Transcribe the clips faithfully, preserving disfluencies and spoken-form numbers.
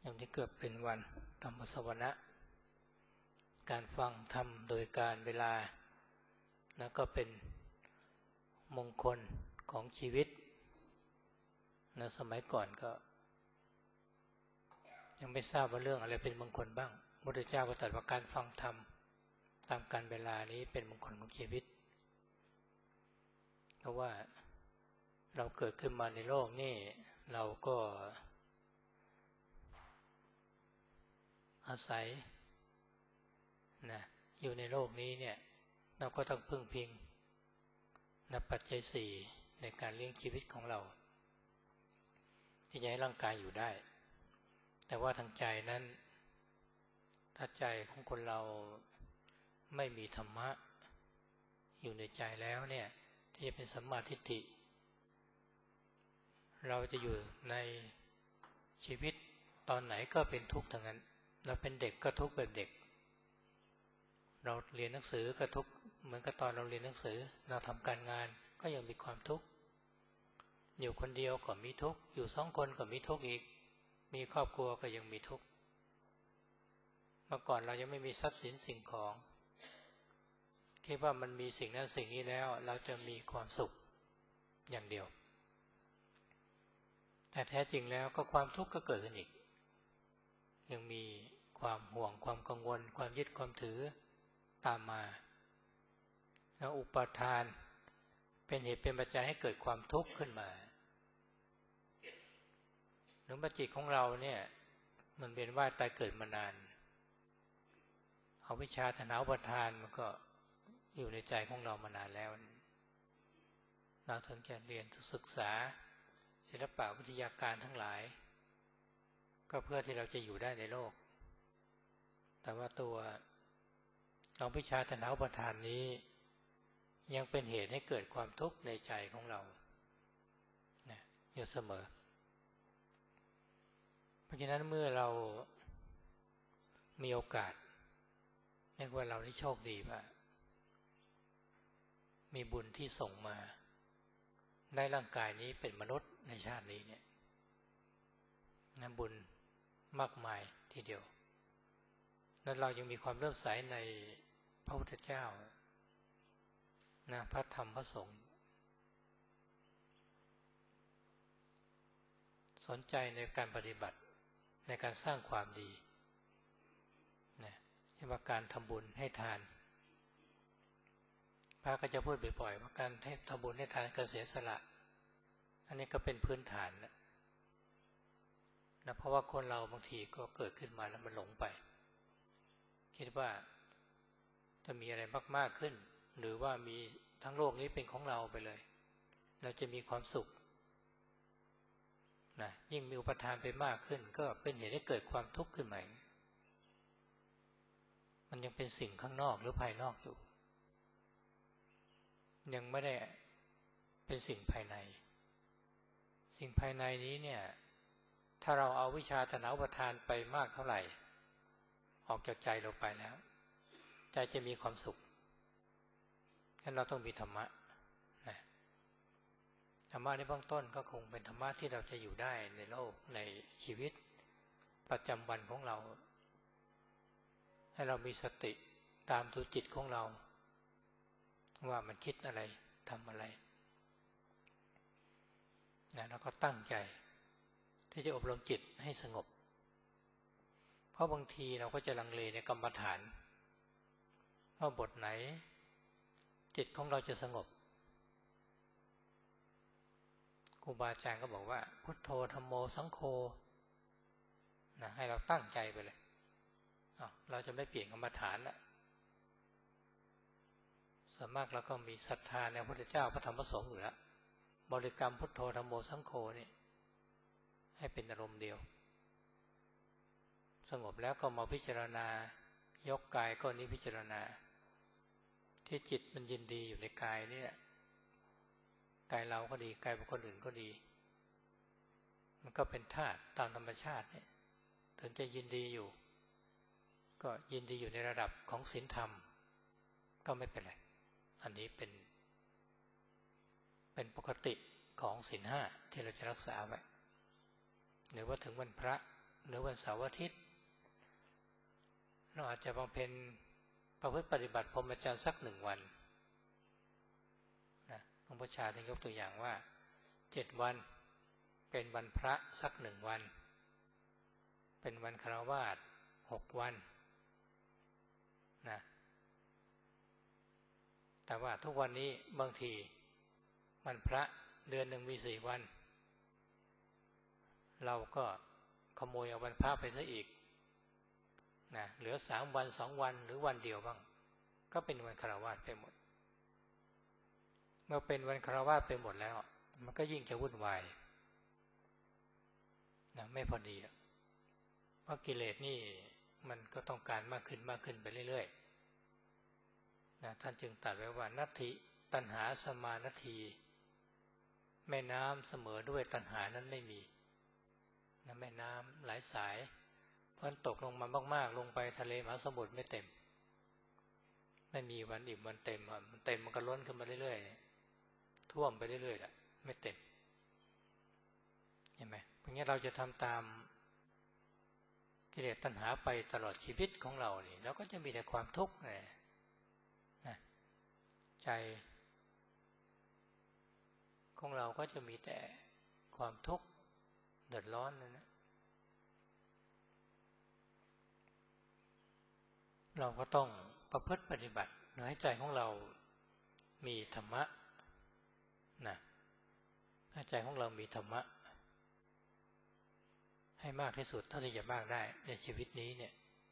อย่างที่เกิดเป็นวันธรรมสวนะการฟังธรรมโดยการเวลาแล้วก็เป็นมงคลของชีวิตนะสมัยก่อนก็ยังไม่ทราบว่าเรื่องอะไรเป็นมงคลบ้างพระพุทธเจ้าก็ตรัสว่าการฟังธรรมตามการเวลานี้เป็นมงคลของชีวิตเพราะว่าเราเกิดขึ้นมาในโลกนี่เราก็อาศัยนะอยู่ในโลกนี้เนี่ยเราก็ต้องพึ่งพิงนะปัจจัยสี่ในการเลี้ยงชีวิตของเราที่จะให้ร่างกายอยู่ได้แต่ว่าทางใจนั้นถ้าใจของคนเราไม่มีธรรมะอยู่ในใจแล้วเนี่ยที่จะเป็นสัมมาทิฏฐิเราจะอยู่ในชีวิตตอนไหนก็เป็นทุกข์ทั้งนั้นเราเป็นเด็กก็ทุกข์แบบเด็กเราเรียนหนังสือก็ทุกข์เหมือนกับตอนเราเรียนหนังสือเราทำการงานก็ยังมีความทุกข์อยู่คนเดียวก็มีทุกข์อยู่สองคนก็มีทุกข์อีกมีครอบครัวก็ยังมีทุกข์เมื่อก่อนเรายังไม่มีทรัพย์สินสิ่งของคิดว่ามันมีสิ่งนั้นสิ่งนี้แล้วเราจะมีความสุขอย่างเดียวแต่แท้จริงแล้วก็ความทุกข์ก็เกิดขึ้นอีกยังมีความห่วงความกังวลความยึดความถือตามมาแล้วอุปาทานเป็นเหตุเป็นปัจจัยให้เกิดความทุกข์ขึ้นมาหรือจิตของเราเนี่ยมันเป็นว่าตายเกิดมานานเอาวิชาตัณหาอุปาทานมันก็อยู่ในใจของเรามานานแล้วเราถึงจะเรียนศึกษาศิลปะวิทยาการทั้งหลายก็เพื่อที่เราจะอยู่ได้ในโลกแต่ว่าตัวเอาวิชาตัณหาอุปาทานนี้ยังเป็นเหตุให้เกิดความทุกข์ในใจของเรานะอยู่เสมอเพราะฉะนั้นเมื่อเรามีโอกาสเรียกว่าเราได้โชคดีว่ามีบุญที่ส่งมาได้ร่างกายนี้เป็นมนุษย์ในชาตินี้เนี่ยนะบุญมากมายทีเดียวนั้นเรายังมีความเลื่อมใสในพระพุทธเจ้านะพระธรรมพระสงฆ์สนใจในการปฏิบัติในการสร้างความดีนะเรียกว่าการทำบุญให้ทานพระก็จะพูดบ่อยๆว่าการให้ทำบุญให้ทานการเสียสละอันนี้ก็เป็นพื้นฐานนะนะเพราะว่าคนเราบางทีก็เกิดขึ้นมาแล้วมันหลงไปคิดว่าจะมีอะไรมากๆขึ้นหรือว่ามีทั้งโลกนี้เป็นของเราไปเลยเราจะมีความสุขนะยิ่งมีอุปทานไปมากขึ้นก็เป็นเหตุให้เกิดความทุกข์ขึ้นมามันยังเป็นสิ่งข้างนอกหรือภายนอกอยู่ยังไม่ได้เป็นสิ่งภายในสิ่งภายในนี้เนี่ยถ้าเราเอาวิชาตัณหาอุปทานไปมากเท่าไหร่ออกจากใจเราไปแล้วใจจะมีความสุขงั้นเราต้องมีธรรมะนะธรรมะในเบื้องต้นก็คงเป็นธรรมะที่เราจะอยู่ได้ในโลกในชีวิตประจำวันของเราให้เรามีสติตามดูจิตของเราว่ามันคิดอะไรทำอะไรนะแล้วก็ตั้งใจที่จะอบรมจิตให้สงบเพราะบางทีเราก็จะลังเลในกรรมฐานว่าบทไหนจิตของเราจะสงบครูบาอาจารย์ก็บอกว่าพุทโธธัมโมสังโฆนะให้เราตั้งใจไปเลยเราจะไม่เปลี่ยนกรรมฐานละส่วนมากเราก็มีศรัทธาในพระพุทธเจ้าพระธรรมพระสงฆ์อยู่แล้วบริกรรมพุทโธธัมโมสังโฆนี่ให้เป็นอารมณ์เดียวสงบแล้วก็มาพิจารณายกกายก็นี้พิจารณาที่จิตมันยินดีอยู่ในกายนี่แหละกายเราก็ดีกายบุคคลอื่นก็ดีมันก็เป็นธาตุตามธรรมชาติเนี่ยถึงจะยินดีอยู่ก็ยินดีอยู่ในระดับของศีลธรรมก็ไม่เป็นไรอันนี้เป็นเป็นปกติของศีลห้าที่เราจะรักษาไว้หรือว่าถึงวันพระหรือวันเสาร์อาทิตย์เราอาจจะบำเพ็ญประพฤติปฏิบัติพรหมจรรย์สักหนึ่งวันนะหลวงพ่อชาท่านยกตัวอย่างว่าเจ็ดวันเป็นวันพระสักหนึ่งวันเป็นวันฆราวาสหกวันนะแต่ว่าทุกวันนี้บางทีวันพระเดือนหนึ่งมีสี่วันเราก็ขโมยเอาวันพระไปซะอีกนะเหลือสามวันสองวันหรือวันเดียวบ้างก็เป็นวันฆราวาสไปหมดเมื่อเป็นวันฆราวาสไปหมดแล้วมันก็ยิ่งจะวุ่นวายนะไม่พอดีเพราะกิเลสนี่มันก็ต้องการมากขึ้นมากขึ้นไปเรื่อยๆนะท่านจึงตรัสไว้ว่านัตถิตัณหาสมานัตถีแม่น้ำเสมอด้วยตัณหานั้นไม่มีนะแม่น้ำหลายสายฝนตกลงมามากๆลงไปทะเลมหาสมุทรไม่เต็มไม่มีวันอิ่มวันเต็มมันเต็มมันก็ล้นขึ้นมาเรื่อยๆท่วมไปเรื่อยๆแหละไม่เต็มเห็นไหมเพราะงั้นเราจะทำตามกิเลสตัณหาไปตลอดชีวิตของเรานี่เราก็จะมีแต่ความทุกข์นะใจของเราก็จะมีแต่ความทุกข์เดือดร้อนนั่นนะเราก็ต้องประพฤติปฏิบัติให้ใจของเรามีธรรมะนะให้ใจของเรามีธรรมะให้มากที่สุดเท่าที่จะมากได้ในชีวิตนี้เนี่ย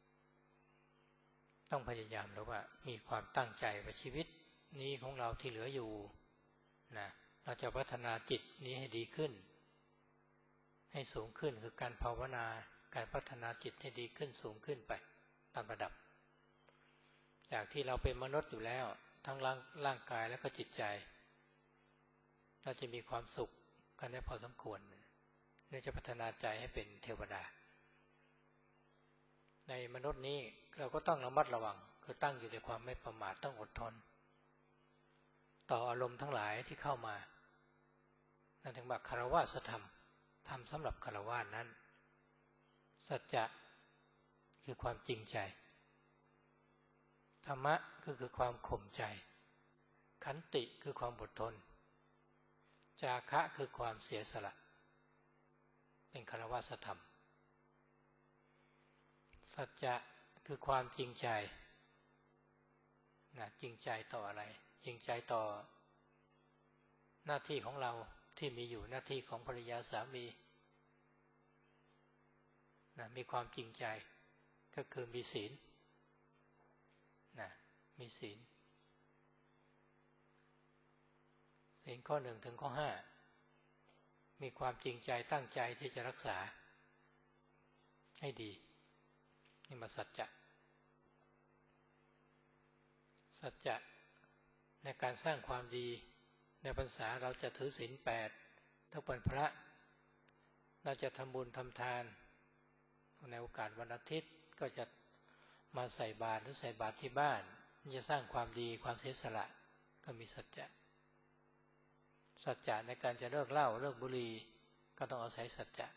ต้องพยายามแล้วว่ามีความตั้งใจว่าชีวิตนี้ของเราที่เหลืออยู่นะเราจะพัฒนาจิตนี้ให้ดีขึ้นให้สูงขึ้นคือการภาวนาการพัฒนาจิตให้ดีขึ้นสูงขึ้นไปตามระดับจากที่เราเป็นมนุษย์อยู่แล้วทั้งร่างร่างกายและก็จิตใจเราจะมีความสุขกันได้พอสมควรเราจะพัฒนาใจให้เป็นเทวดาในมนุษย์นี้เราก็ต้องระมัดระวังคือตั้งอยู่ในความไม่ประมาทต้องอดทนต่ออารมณ์ทั้งหลายที่เข้ามานั่นถึงบอกคฤหัสถธรรมทำสำหรับคฤหัสถ์นั้นสัจจะคือความจริงใจธรรมะก็คือความข่มใจขันติคือความอดทนจาคะคือความเสียสละเป็นคฤหัสถธรรมสัจจะคือความจริงใจนะจริงใจต่ออะไรจริงใจต่อหน้าที่ของเราที่มีอยู่หน้าที่ของภรรยาสามีนะมีความจริงใจก็คือมีศีลนะมีศีลศีลข้อหนึ่งถึงข้อห้ามีความจริงใจตั้งใจที่จะรักษาให้ดีนี่มาสัจจะสัจจะในการสร้างความดีในพรรษาเราจะถือศีลแปดทุกวันพระเราจะทำบุญทำทานในโอกาสวันอาทิตย์ก็จะมาใส่บาตรหรือใส่บาตรที่บ้านจะสร้างความดีความเสียสละก็มีสัจจะสัจจะในการจะเลิกเหล้าเลิกบุหรี่ก็ต้องอาศัยสัจจะ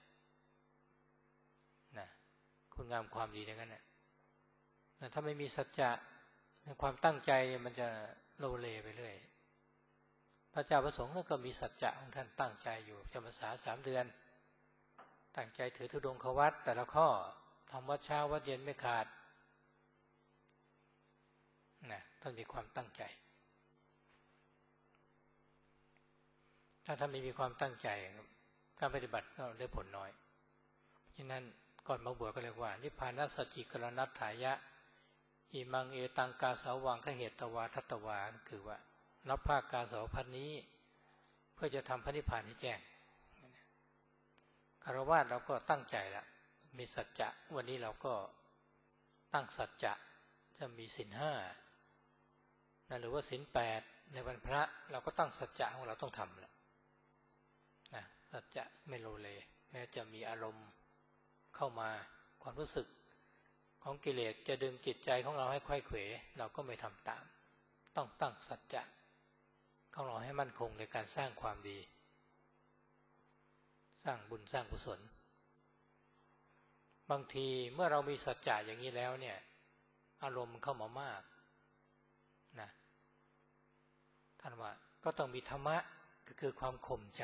นะคุณงามความดีอย่างนั้นนะถ้าไม่มีสัจจะความตั้งใจมันจะโลเลไปเรื่อยพระเจ้าประสงค์ก็มีสัจจะของท่านตั้งใจอยู่จำพรรษาสามเดือนตั้งใจถือธุดงควัตรแต่ละข้อทำวัดเช้าวัดเย็นไม่ขาดนะท่านมีความตั้งใจถ้าท่านไม่มีความตั้งใจการปฏิบัติก็ได้ผลน้อยฉะนั้นก่อนมาบวชก็เรียกว่านิพพานัสสจิกรณัตถายะอิมังเอตังกาสาวังขเหตวาทัตตวาก็คือว่ารับภาคกาสาวพันนี้เพื่อจะทำพระนิพพานให้แจ้งคฤหัสถ์เราก็ตั้งใจแล้วมีสัจจะวันนี้เราก็ตั้งสัจจะจะมีศีลห้านะหรือว่าศีลแปดในวันพระเราก็ตั้งสัจจะของเราต้องทำแล้วนะสัจจะไม่โลเลแม้จะมีอารมณ์เข้ามาความรู้สึกของกิเลสจะดึงจิตใจของเราให้ไขว้เขวเราก็ไม่ทำตามต้องตั้งสัจจะของเราให้มั่นคงในการสร้างความดีสร้างบุญสร้างกุศลบางทีเมื่อเรามีสัจจะอย่างนี้แล้วเนี่ยอารมณ์มันเข้ามามากนะท่านว่าก็ต้องมีธรรมะก็คือความข่มใจ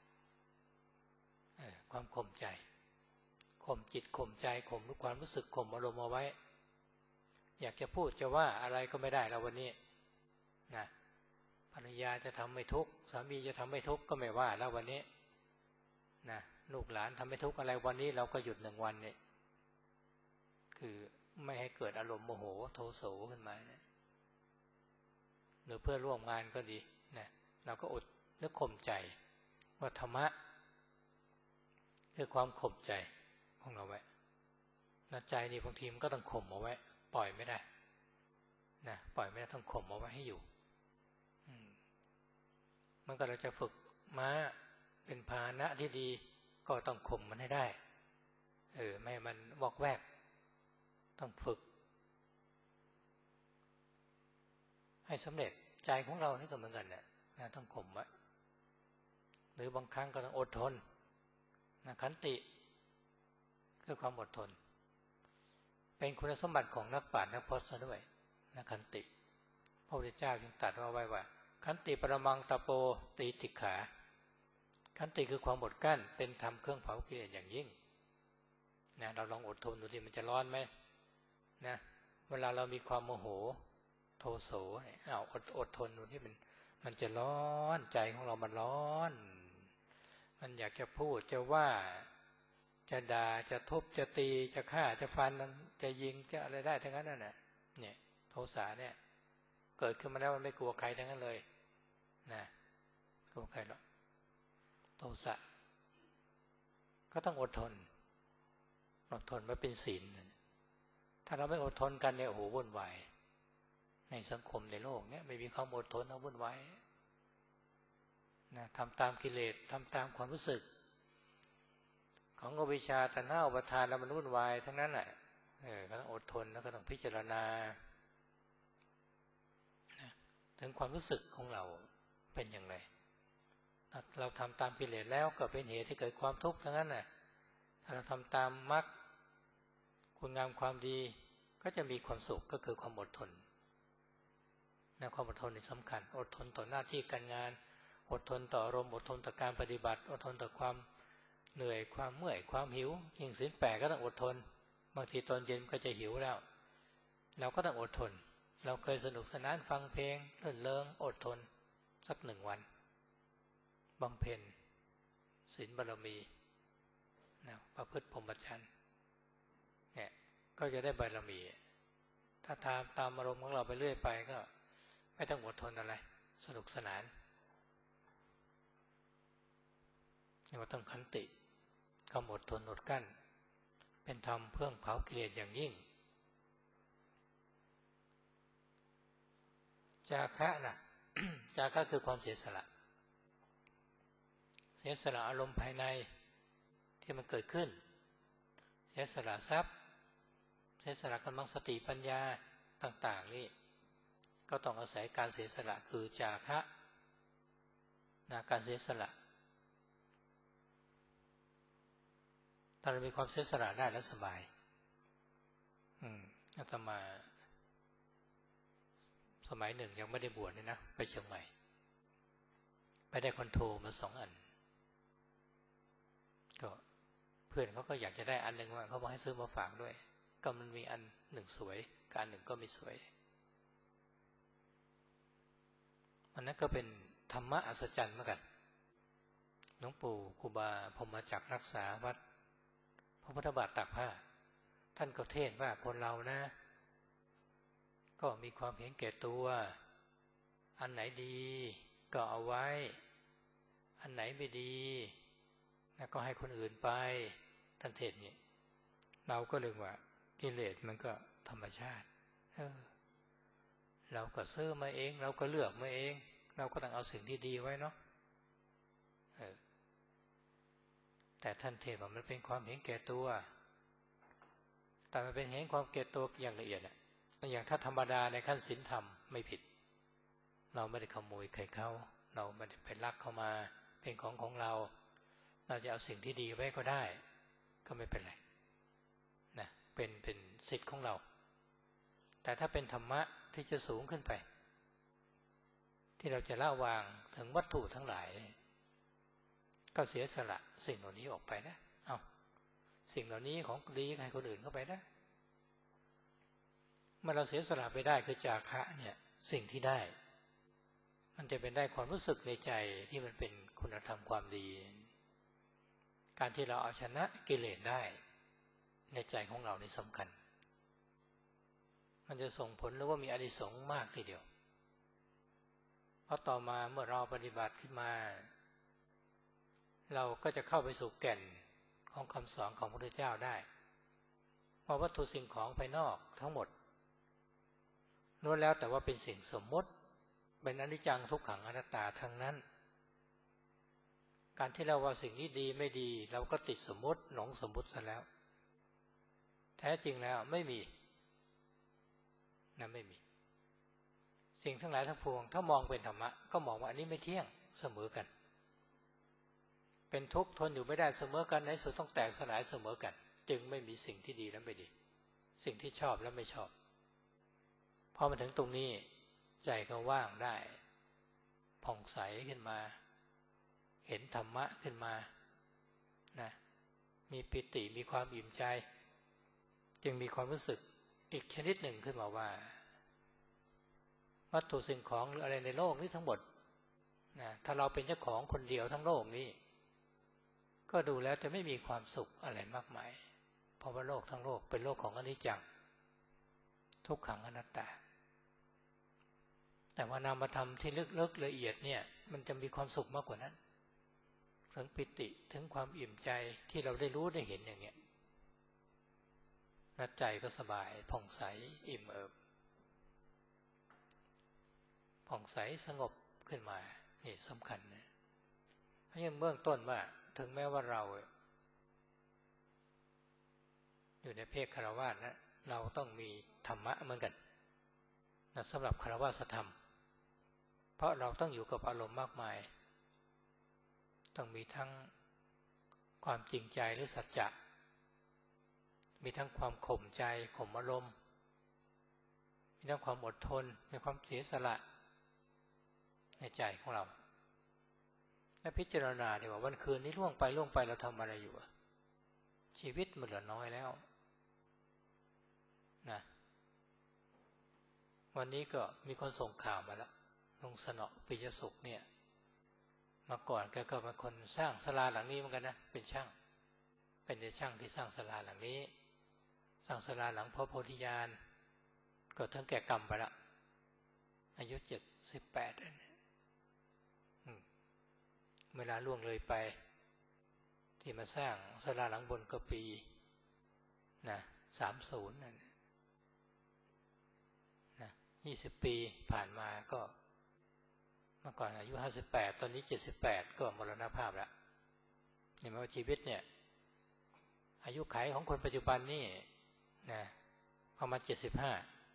ความข่มใจข่มจิตข่มใจข่มรู้ความรู้สึกข่มอารมณ์เอาไว้อยากจะพูดจะว่าอะไรก็ไม่ได้แล้ววันนี้นะภรรยาจะทำไม่ทุกข์สามีจะทำไม่ทุกข์ก็ไม่ว่าแล้ววันนี้นะลูกหลานทำไม่ทุกข์อะไรวันนี้เราก็หยุดหนึ่งวันเนี่ยคือไม่ให้เกิดอารมณ์โมโหโทโสขึ้นมาเนี่ยหรือเพื่อร่วมงานก็ดีนะเราก็อดนึกข่มใจว่าธรรมะคือความข่มใจของเราไว้นะใจนี่บางทีมันก็ต้องข่มเอาไว้ปล่อยไม่ได้นะปล่อยไม่ได้ต้องข่มเอาไว้ให้อยู่มันก็เราจะฝึกม้าเป็นพาหนะที่ดีก็ต้องข่มมันให้ได้เออไม่ให้มันวอกแวกต้องฝึกให้สำเร็จใจของเรานี่ก็เหมือนกันเนี่ยนะต้องข่มไว้หรือบางครั้งก็ต้องอดทนนะขันติคือความอดทนเป็นคุณสมบัติของนักปราชญ์นักพจน์ซะด้วยนะขันติพระพุทธเจ้ายังตรัสเอาไว้ว่าขันติปรมังตะโปตีติขาขันติคือความอดกั้นเป็นธรรมเครื่องเผากิเลสอย่างยิ่งนะเราลองอดทนดูดิมันจะร้อนไหมนะเวลาเรามีความโมโหโทโสเนี่ยอ้าวอดอดทนดูที่มันมันจะร้อนใจของเรามันร้อนมันอยากจะพูดจะว่าจะด่าจะทุบจะตีจะฆ่าจะฟันจะยิงจะอะไรได้ทั้งนั้นน่ะเนี่ยโทสะเนี่ยเกิดขึ้นมาแล้วมันไม่กลัวใครทั้งนั้นเลยนะกลัวใครหรอกโทสะก็ต้องอดทนอดทนไว้เป็นศีลถ้าเราไม่อดทนกันเนี่ยโอ้โหวุ่นวายในสังคมในโลกเนี่ยไม่มีความอดทนเอาวุ่นวายนะทำตามกิเลสทำตามความรู้สึกของอวิชชาตัณหาอุปาทานแล้วมันวุ่นวายทั้งนั้นแหละเออก็ต้องอดทนแล้วก็ต้องพิจารณาถึงความรู้สึกของเราเป็นอย่างไรเราทำตามกิเลสแล้วก็เป็นเหตุที่เกิดความทุกข์ทั้งนั้นน่ะถ้าเราทำตามมรรคคุณงามความดีก็จะมีความสุขก็คือความอดทนนะความอดทนนี่สำคัญอดทนต่อหน้าที่การงานอดทนต่ออารมณ์อดทนต่อการปฏิบัติอดทนต่อความเหนื่อยความเมื่อยความหิวยิ่งศีลแปดก็ต้องอดทนบางทีตอนเย็นก็จะหิวแล้วเราก็ต้องอดทนเราเคยสนุกสนานฟังเพลงเลื่อนเลิงอดทนสักหนึ่งวันบำเพ็ญศีลบารมีนะประพฤติพรหมจรรย์เนี่ยก็จะได้บารมีถ้าตามตามอารมณ์ของเราไปเรื่อยไปก็ไม่ต้องอดทนอะไรสนุกสนานนี่ว่าต้องขันติความอดทนอดกั้นเป็นธรรมเพื่อเผากิเลสอย่างยิ่งจาคะนะ จาคะคือความเสียสละเสียสละอารมณ์ภายในที่มันเกิดขึ้นเสียสละทรัพย์เสียสละกำลังสติปัญญาต่างๆนี่ก็ต้องอาศัยการเสียสละคือจาคะนะการเสียสละถ้าเรามีความเสียสละได้แล้วสบายอืมอาตมาสมัยหนึ่งยังไม่ได้บวชนี่นะไปเชียงใหม่ไปได้คอนโทรมาสองอันก็เพื่อนเขาก็อยากจะได้อันหนึ่งว่าเขาบอกให้ซื้อมาฝากด้วยก็มันมีอันหนึ่งสวยกับอันหนึ่งก็ไม่สวยมันนั้นก็เป็นธรรมะอัศจรรย์เหมือนกันหลวงปู่ครูบาพรหมจักรรักษาวัดพระพุทธบาทตากผ้าท่านก็เทศว่าคนเรานะก็มีความเห็นแก่ตัวอันไหนดีก็เอาไว้อันไหนไม่ดีก็ให้คนอื่นไปท่านเทศนี่เราก็เลยว่ากิเลสมันก็ธรรมชาติเออเราก็ซื้อมาเองเราก็เลือกมาเองเราก็ต้องเอาสิ่งที่ดีไว้เนาะเออแต่ท่านเทศว่ามันเป็นความเห็นแก่ตัวแต่มันเป็นเห็นความเกลียดตัวอย่างละเอียดอะอย่างถ้าธรรมดาในขั้นศีลธรรมไม่ผิดเราไม่ได้ขโมยใครเขาเราไม่ได้ไปลักเข้ามาเป็นของของเราเราจะเอาสิ่งที่ดีไว้ก็ได้ก็ไม่เป็นไรเป็นเป็นสิทธิ์ของเราแต่ถ้าเป็นธรรมะที่จะสูงขึ้นไปที่เราจะละวางถึงวัตถุทั้งหลายก็เสียสละสิ่งเหล่านี้ออกไปนะเอาสิ่งเหล่านี้ของดีให้คนอื่นเข้าไปนะเมื่อเราเสียสละไปได้คือจาคะเนี่ยสิ่งที่ได้มันจะเป็นได้ความรู้สึกในใจที่มันเป็นคุณธรรมความดีการที่เราเอาชนะกิเลสได้ในใจของเรานี่สำคัญมันจะส่งผลหรือว่ามีอานิสงส์มากทีเดียวเพราะต่อมาเมื่อเราปฏิบัติขึ้นมาเราก็จะเข้าไปสู่แก่นของคำสอนของพระพุทธเจ้าได้ว่าวัตถุสิ่งของภายนอกทั้งหมดล้วนแล้วแต่ว่าเป็นสิ่งสมมติเป็นอนิจจังทุกขังอนัตตาทั้งนั้นการที่เราว่าสิ่งนี้ดีไม่ดีเราก็ติดสมมติหลงสมมติซะแล้วแท้จริงแล้วไม่มีนะไม่มีสิ่งทั้งหลายทั้งปวงถ้ามองเป็นธรรมะก็มองว่าอันนี้ไม่เที่ยงเสมอกันเป็นทุกข์ทนอยู่ไม่ได้เสมอกันในสุดต้องแตกสลายเสมอกันจึงไม่มีสิ่งที่ดีและไม่ดีสิ่งที่ชอบและไม่ชอบพอมาถึงตรงนี้ใจก็ว่างได้ผ่องใสขึ้นมาเห็นธรรมะขึ้นมานะมีปิติมีความอิ่มใจจึงมีความรู้สึกอีกชนิดหนึ่งขึ้นมาว่าวัตถุสิ่งของหรืออะไรในโลกนี้ทั้งหมดนะถ้าเราเป็นเจ้าของคนเดียวทั้งโลกนี้ก็ดูแล้วจะไม่มีความสุขอะไรมากมายเพราะว่าโลกทั้งโลกเป็นโลกของอนิจจังทุกขังอนัตตาแต่ว่านามธรรมที่ลึกๆละเอียดเนี่ยมันจะมีความสุขมากกว่านั้นถึงปิติถึงความอิ่มใจที่เราได้รู้ได้เห็นอย่างเงี้ยใจก็สบายผ่องใสอิ่มเอิบผ่องใสสงบขึ้นมานี่สำคัญนะเพราะฉะนั้นเบื้องต้นว่าถึงแม้ว่าเราอยู่ในเพศฆราวาสนะเราต้องมีธรรมะเหมือนกันนะสำหรับฆราวาสธรรมเพราะเราต้องอยู่กับอารมณ์มากมายต้องมีทั้งความจริงใจหรือสัจจะมีทั้งความข่มใจข่มอารมณ์มีทั้งความอดทนมีความเสียสละในใจของเราและพิจารณาดีว่าวันคืนนี้ล่วงไปล่วงไปเราทำอะไรอยู่ชีวิตมันเหลือน้อยแล้วนะวันนี้ก็มีคนส่งข่าวมาแล้วลุงสนอปิยสุขเนี่ยมาก่อนแกก็เป็นคนสร้างศาลาหลังนี้เหมือนกันนะเป็นช่างเป็นในช่างที่สร้างศาลาหลังนี้สร้างศาลาหลังพระโพธิญาณก็ทั้งแก่กรรมไปละอายุเจ็ดสิบแปดเวลาล่วงเลยไปที่มาสร้างศาลาหลังบนก็ปีนะสามศูนย์นั่นนะยี่สิบปีผ่านมาก็เมื่อก่อนอายุห้าสิบแปดตอนนี้เจ็ดสิบแปดก็มรณภาพแล้วเห็นไหมว่าชีวิตเนี่ยอายุขัยของคนปัจจุบันนี่นะประมาณเจ็ดสิบห้า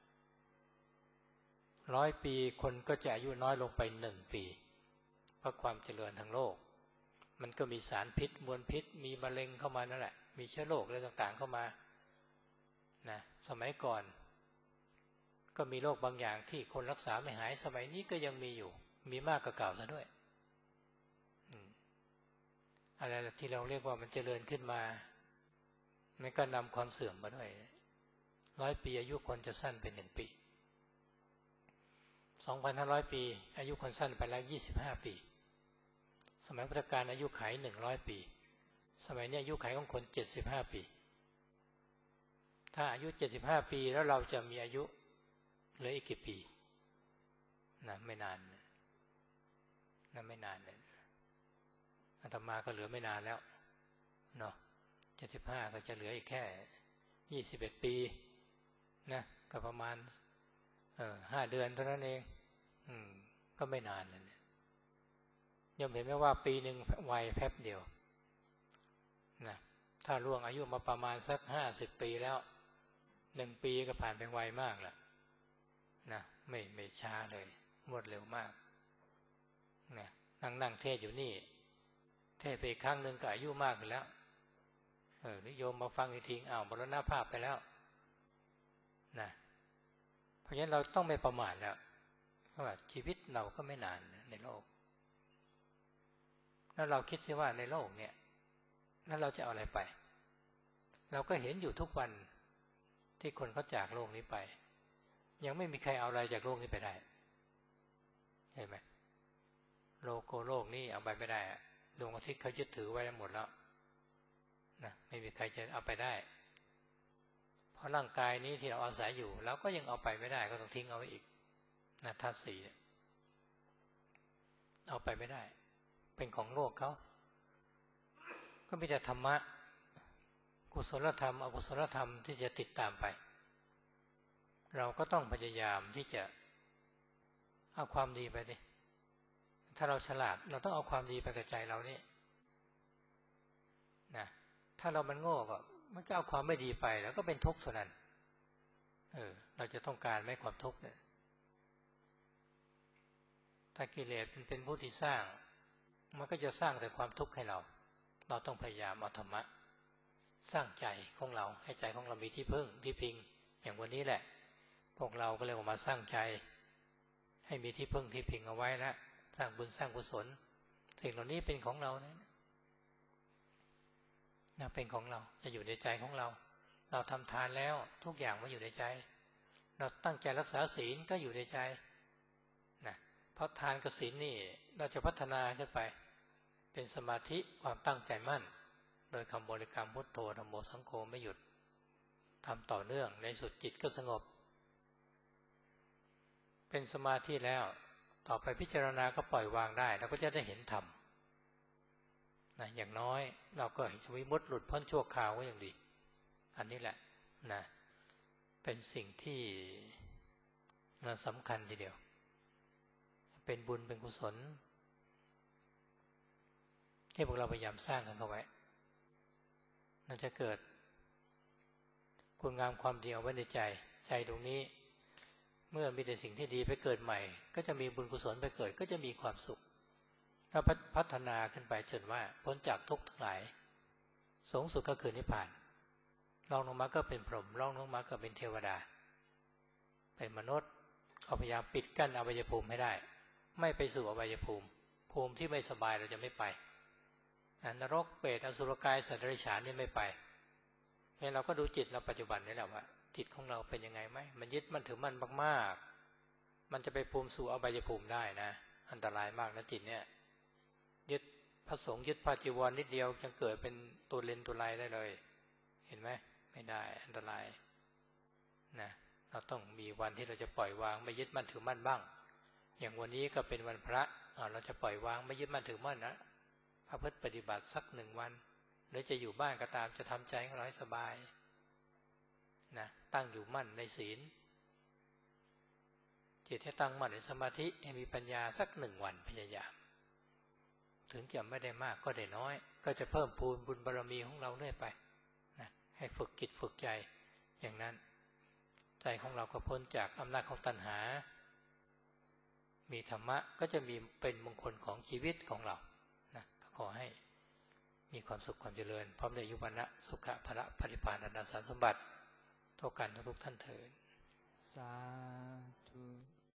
ร้อยปีคนก็จะอายุน้อยลงไปหนึ่งปีเพราะความเจริญทางโลกมันก็มีสารพิษมวลพิษมีมะเร็งเข้ามานั่นแหละมีเชื้อโรคอะไรต่างๆเข้ามานะสมัยก่อนก็มีโรคบางอย่างที่คนรักษาไม่หายสมัยนี้ก็ยังมีอยู่มีมากกว่าเก่าซะด้วยอะไรที่เราเรียกว่ามันเจริญขึ้นมามันก็นำความเสื่อมมาด้วยร้อยปีอายุคนจะสั้นเป็นหนึ่งปีสองพันห้าร้อยปีอายุคนสั้นไปแล้วยี่สิบห้าปีสมัยพุทธกาลอายุขัยหนึ่งร้อยปีสมัยนี้อายุขัยของคนเจ็ดสิบห้าปีถ้าอายุเจ็ดสิบห้าปีแล้วเราจะมีอายุเหลืออีกกี่ปีนะไม่นานนะไม่นานเลยอาตมาก็เหลือไม่นานแล้วเนาะเจ็ดสิบห้าก็จะเหลืออีกแค่ยี่สิบเอ็ดปีนะก็ประมาณเออห้าเดือนเท่านั้นเองอืมก็ไม่นานเลยยอมเห็นไหมว่าปีหนึ่งวัยแป๊บเดียวนะถ้าล่วงอายุมาประมาณสักห้าสิบปีแล้วหนึ่งปีก็ผ่านไปไวมากแล้วนะไม่ไม่ช้าเลยรวดเร็วมากนะนั่งนั่งเทศอยู่นี่เทศไปอีกครั้งหนึ่งก็อายุมากแล้วเออนิยมมาฟังอีกทีอ้าวมรณภาพไปแล้วนะเพราะฉะนั้นเราต้องไม่ประมาทแล้วเพราะว่าชีวิตเราก็ไม่นานในโลกแล้วเราคิดซิว่าในโลกเนี่ยนั้นเราจะเอาอะไรไปเราก็เห็นอยู่ทุกวันที่คนเขาจากโลกนี้ไปยังไม่มีใครเอาอะไรจากโลกนี้ไปได้เห็นไหมโลกโกโลกนี่เอาไปไม่ได้ดวงอาทิตย์เขายึดถือไว้หมดแล้วนะไม่มีใครจะเอาไปได้เพราะร่างกายนี้ที่เราอาศัยอยู่เราก็ยังเอาไปไม่ได้ก็ต้องทิ้งเอาไว้อีกนะธาตุสี่เอาไปไม่ได้เป็นของโลกเขาก็มีแต่ธรรมะกุศลธรรมอกุศลธรรมที่จะติดตามไปเราก็ต้องพยายามที่จะเอาความดีไปดิถ้าเราฉลาดเราต้องเอาความดีไปกับใจเรานี่นะถ้าเรามันโง่ก็มันก็เอาความไม่ดีไปแล้วก็เป็นทุกข์เท่านั้นเออเราจะต้องการไม่ความทุกข์เนี่ยถ้ากิเลสมันเป็นผู้ที่สร้างมันก็จะสร้างแต่ความทุกข์ให้เราเราต้องพยายามเอาธรรมะสร้างใจของเราให้ใจของเรามีที่พึ่งที่พิงอย่างวันนี้แหละพวกเราก็เลยออกมาสร้างใจให้มีที่พึ่งที่พิงเอาไว้แล้วสร้างบุญสร้างกุศลสิ่งเหล่านี้เป็นของเรานะนะเป็นของเราจะอยู่ในใจของเราเราทำทานแล้วทุกอย่างมาอยู่ในใจเราตั้งใจรักษาศีลก็อยู่ในใจนะเพราะทานกับศีลนี่เราจะพัฒนาขึ้นไปเป็นสมาธิความตั้งใจมั่นโดยคำบริกรรมพุทโธธัมโมสังโฆไม่หยุดทำต่อเนื่องในสุดจิตก็สงบเป็นสมาธิแล้วต่อไปพิจารณาก็ปล่อยวางได้เราก็จะได้เห็นธรรมนะอย่างน้อยเราก็จะวิมุตติหลุดพ้นชั่วคราวก็ยังดีอันนี้แหละนะเป็นสิ่งที่นะสำคัญทีเดียวเป็นบุญเป็นกุศลที่พวกเราพยายามสร้างกันเข้าไว้น่าจะเกิดคุณงามความดีเอาไว้ในใจใจตรงนี้เมื่อมีแต่สิ่งที่ดีไปเกิดใหม่ก็จะมีบุญกุศลไปเกิดก็จะมีความสุขถ้าพัฒนาขึ้นไปจนว่าพ้นจากทุกข์ทั้งหลายสูงสุดก็คือนิพพานรองลงมาก็เป็นพรหมรองลงมาก็เป็นเทวดาเป็นมนุษย์เขาพยายามปิดกั้นอบายภูมิให้ได้ไม่ไปสู่อบายภูมิภูมิที่ไม่สบายเราจะไม่ไปนรกเปรตอสุรกายสัตว์เดรัจฉานนี่ไม่ไปงั้นเราก็ดูจิตเราปัจจุบันนี่แหละว่าจิตของเราเป็นยังไงไหมมันยึดมันถือมันมากๆมันจะไปภูมิสู่อบายภูมิได้นะอันตรายมากนะจิตเนี่ยยึดพระสงฆ์ยึดพระจีวรนิดเดียวยังเกิดเป็นตัวเลนตัวลายได้เลยเห็นไหมไม่ได้อันตรายนะเราต้องมีวันที่เราจะปล่อยวางไม่ยึดมั่นถือมั่นบ้างอย่างวันนี้ก็เป็นวันพระเราจะปล่อยวางไม่ยึดมั่นถือมั่นนะพระพุทธปฏิบัติสักหนึ่งวันหรือจะอยู่บ้านก็ตามจะทำใจของเราให้สบายนะตั้งอยู่มั่นในศีลจิตให้ตั้งมั่นในสมาธิให้มีปัญญาสักหนึ่งวันพยายามถึงจะไม่ได้มากก็ได้น้อยก็จะเพิ่มพูนบุญบารมีของเราเรื่อยไปนะให้ฝึกจิตฝึกใจอย่างนั้นใจของเราก็พ้นจากอำนาจของตัณหามีธรรมะก็จะมีเป็นมงคลของชีวิตของเรานะก็ขอให้มีความสุขความเจริญพร้อมด้วยอายุวรรณะสุขะพละปฏิภาณอนันตสมบัติทุกกันทุกท่านเถิดสาธุ